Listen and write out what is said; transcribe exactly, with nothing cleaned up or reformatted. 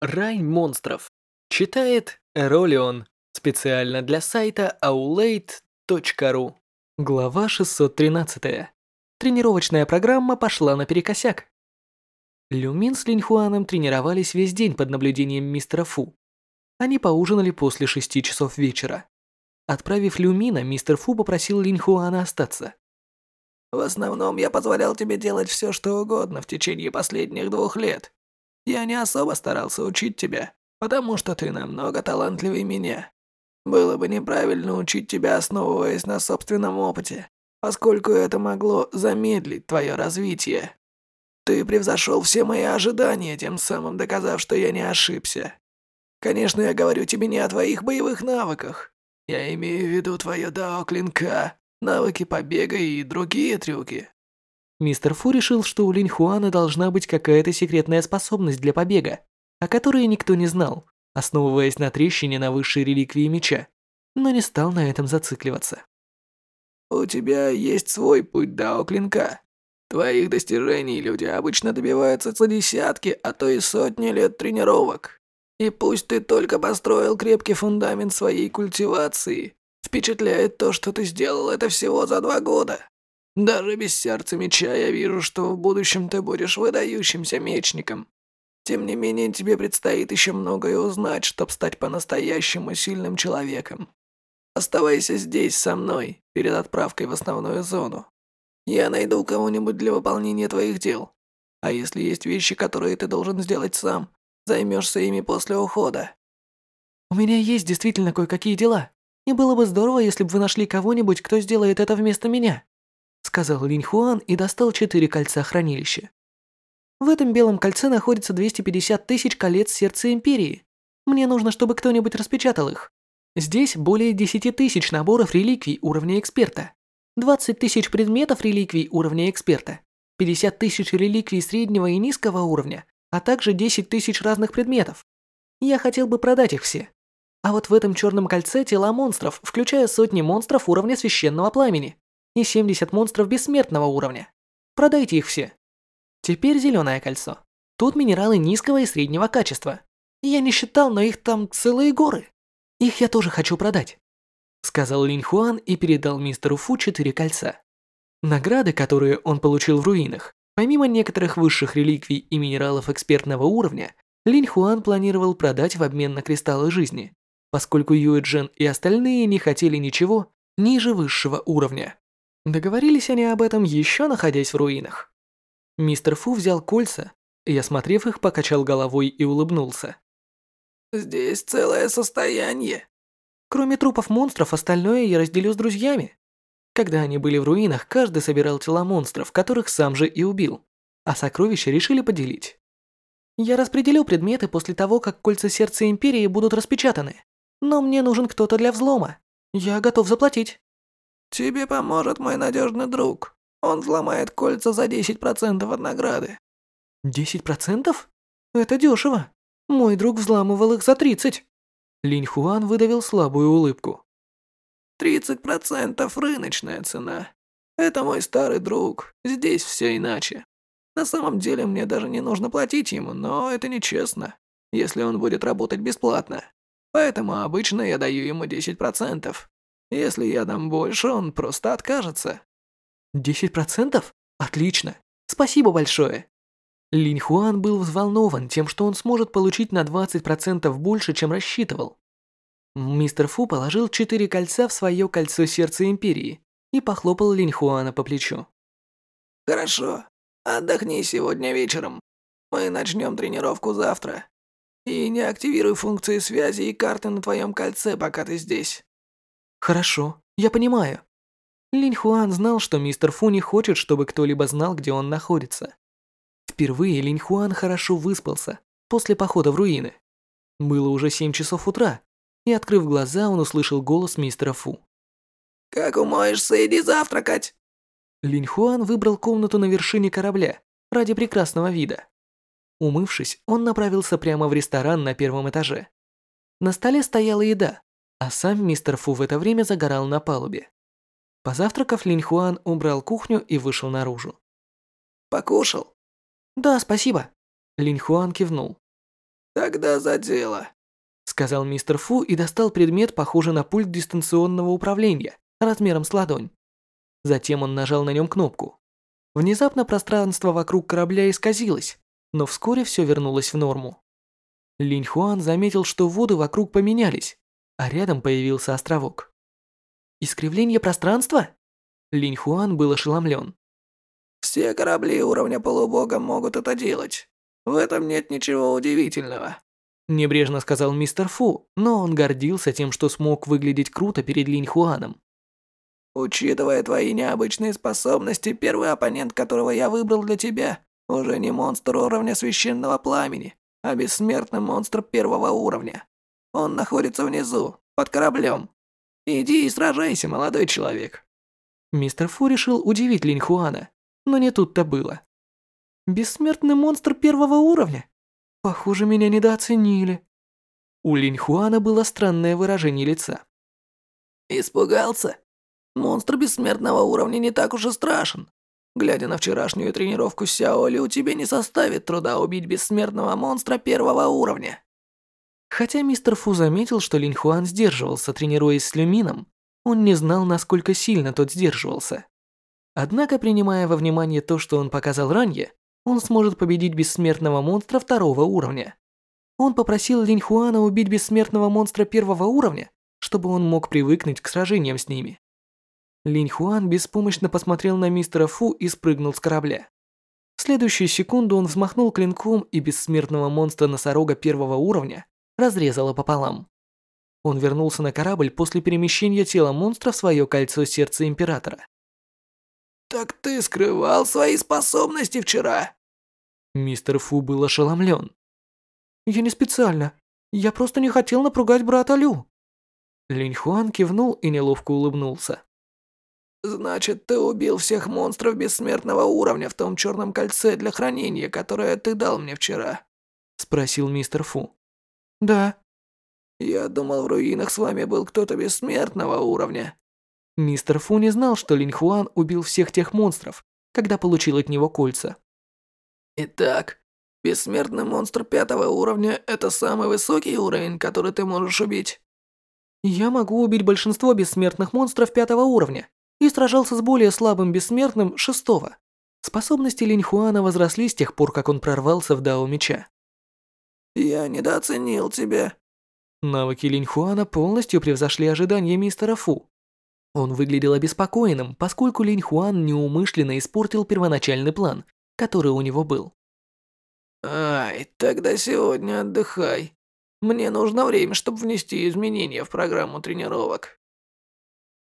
Рай монстров. Читает Эролион. Специально для сайта аулейт точка ру. Глава шестьсот тринадцать. Тренировочная программа пошла наперекосяк. Люмин с Линьхуаном тренировались весь день под наблюдением мистера Фу. Они поужинали после шести часов вечера. Отправив Люмина, мистер Фу попросил Линьхуана остаться. В основном я позволял тебе делать все, что угодно в течение последних двух лет. Я не особо старался учить тебя, потому что ты намного талантливее меня. Было бы неправильно учить тебя, основываясь на собственном опыте, поскольку это могло замедлить твое развитие. Ты превзошел все мои ожидания, тем самым доказав, что я не ошибся. Конечно, я говорю тебе не о твоих боевых навыках. Я имею в виду твое дао клинка, навыки побега и другие трюки. Мистер Фу решил, что у Линьхуана должна быть какая-то секретная способность для побега, о которой никто не знал, основываясь на трещине на высшей реликвии меча, но не стал на этом зацикливаться. У тебя есть свой путь дао клинка. Твоих достижений люди обычно добиваются за десятки, а то и сотни лет тренировок. И пусть ты только построил крепкий фундамент своей культивации, впечатляет то, что ты сделал это всего за два года. Даже без сердца меча я вижу, что в будущем ты будешь выдающимся мечником. Тем не менее, тебе предстоит еще многое узнать, чтобы стать по-настоящему сильным человеком. Оставайся здесь со мной, перед отправкой в основную зону. Я найду кого-нибудь для выполнения твоих дел. А если есть вещи, которые ты должен сделать сам, займешься ими после ухода. У меня есть действительно кое-какие дела, и было бы здорово, если бы вы нашли кого-нибудь, кто сделает это вместо меня, сказал Линьхуан и достал четыре кольца хранилища. В этом белом кольце находится двести пятьдесят тысяч колец сердца Империи. Мне нужно, чтобы кто-нибудь распечатал их. Здесь более десяти тысяч наборов реликвий уровня эксперта, двадцать тысяч предметов реликвий уровня эксперта, пятьдесят тысяч реликвий среднего и низкого уровня, а также десять тысяч разных предметов. Я хотел бы продать их все. А вот в этом черном кольце тела монстров, включая сотни монстров уровня священного пламени и семьдесят монстров бессмертного уровня. Продайте их все. Теперь зеленое кольцо. Тут минералы низкого и среднего качества. Я не считал, но их там целые горы. Их я тоже хочу продать, сказал Линьхуан и передал мистеру Фу четыре кольца. Награды, которые он получил в руинах, помимо некоторых высших реликвий и минералов экспертного уровня, Линьхуан планировал продать в обмен на кристаллы жизни, поскольку Юэ Джен и остальные не хотели ничего ниже высшего уровня. Договорились они об этом еще находясь в руинах. Мистер Фу взял кольца и, осмотрев их, покачал головой и улыбнулся. Здесь целое состояние. Кроме трупов монстров, остальное я разделю с друзьями. Когда они были в руинах, каждый собирал тела монстров, которых сам же и убил, а сокровища решили поделить. Я распределю предметы после того, как кольца сердца Империи будут распечатаны, но мне нужен кто-то для взлома. Я готов заплатить. Тебе поможет мой надежный друг. Он взломает кольца за десять процентов от награды. десять процентов? Это дешево. Мой друг взламывал их за тридцать. Линьхуан выдавил слабую улыбку. тридцать процентов рыночная цена. Это мой старый друг. Здесь все иначе. На самом деле мне даже не нужно платить ему, но это нечестно, если он будет работать бесплатно. Поэтому обычно я даю ему десять процентов. Если я дам больше, он просто откажется. десять процентов? Отлично. Спасибо большое. Линьхуан был взволнован тем, что он сможет получить на двадцать процентов больше, чем рассчитывал. Мистер Фу положил четыре кольца в свое кольцо сердца Империи и похлопал Линьхуана по плечу. Хорошо. Отдохни сегодня вечером. Мы начнем тренировку завтра. И не активируй функции связи и карты на твоем кольце, пока ты здесь. Хорошо, я понимаю. Линьхуан знал, что мистер Фу не хочет, чтобы кто-либо знал, где он находится. Впервые Линьхуан хорошо выспался после похода в руины. Было уже семь часов утра, и, открыв глаза, он услышал голос мистера Фу. «Как умоешься, иди завтракать!» Линьхуан выбрал комнату на вершине корабля ради прекрасного вида. Умывшись, он направился прямо в ресторан на первом этаже. На столе стояла еда, а сам мистер Фу в это время загорал на палубе. Позавтракав, Линьхуан убрал кухню и вышел наружу. «Покушал?» «Да, спасибо». Линьхуан кивнул. Тогда за дело. Сказал мистер Фу и достал предмет, похожий на пульт дистанционного управления, размером с ладонь. Затем он нажал на нем кнопку. Внезапно пространство вокруг корабля исказилось, но вскоре все вернулось в норму. Линь Хуан заметил, что воды вокруг поменялись, а рядом появился островок. Искривление пространства? Линь Хуан был ошеломлен. Все корабли уровня полубога могут это делать. В этом нет ничего удивительного. Небрежно сказал мистер Фу, но он гордился тем, что смог выглядеть круто перед Линь Хуаном. Учитывая твои необычные способности, первый оппонент, которого я выбрал для тебя, уже не монстр уровня священного пламени, а бессмертный монстр первого уровня. Он находится внизу, под кораблем. Иди и сражайся, молодой человек. Мистер Фу решил удивить Линь Хуана, но не тут-то было. Бессмертный монстр первого уровня? Похоже, меня недооценили. У Линь Хуана было странное выражение лица. Испугался? Монстр бессмертного уровня не так уж и страшен. Глядя на вчерашнюю тренировку Сяо Лю, тебе не составит труда убить бессмертного монстра первого уровня. Хотя мистер Фу заметил, что Линь Хуан сдерживался, тренируясь с Люмином, он не знал, насколько сильно тот сдерживался. Однако, принимая во внимание то, что он показал ранее, он сможет победить бессмертного монстра второго уровня. Он попросил Линь Хуана убить бессмертного монстра первого уровня, чтобы он мог привыкнуть к сражениям с ними. Линь Хуан беспомощно посмотрел на мистера Фу и спрыгнул с корабля. В следующую секунду он взмахнул клинком, и бессмертного монстра-носорога первого уровня разрезало пополам. Он вернулся на корабль после перемещения тела монстра в свое кольцо сердца Императора. «Так ты скрывал свои способности вчера?» Мистер Фу был ошеломлен. «Я не специально. Я просто не хотел напугать брата Лю». Линь Хуан кивнул и неловко улыбнулся. «Значит, ты убил всех монстров бессмертного уровня в том черном кольце для хранения, которое ты дал мне вчера?» Спросил мистер Фу. «Да». «Я думал, в руинах с вами был кто-то бессмертного уровня». Мистер Фу не знал, что Линь Хуан убил всех тех монстров, когда получил от него кольца. «Итак, бессмертный монстр пятого уровня – это самый высокий уровень, который ты можешь убить?» «Я могу убить большинство бессмертных монстров пятого уровня и сражался с более слабым бессмертным шестого. Способности Линь Хуана возросли с тех пор, как он прорвался в Дао Меча. «Я недооценил тебя». Навыки Линь Хуана полностью превзошли ожидания мистера Фу. Он выглядел обеспокоенным, поскольку Линь Хуан неумышленно испортил первоначальный план, который у него был. «Ай, тогда сегодня отдыхай. Мне нужно время, чтобы внести изменения в программу тренировок».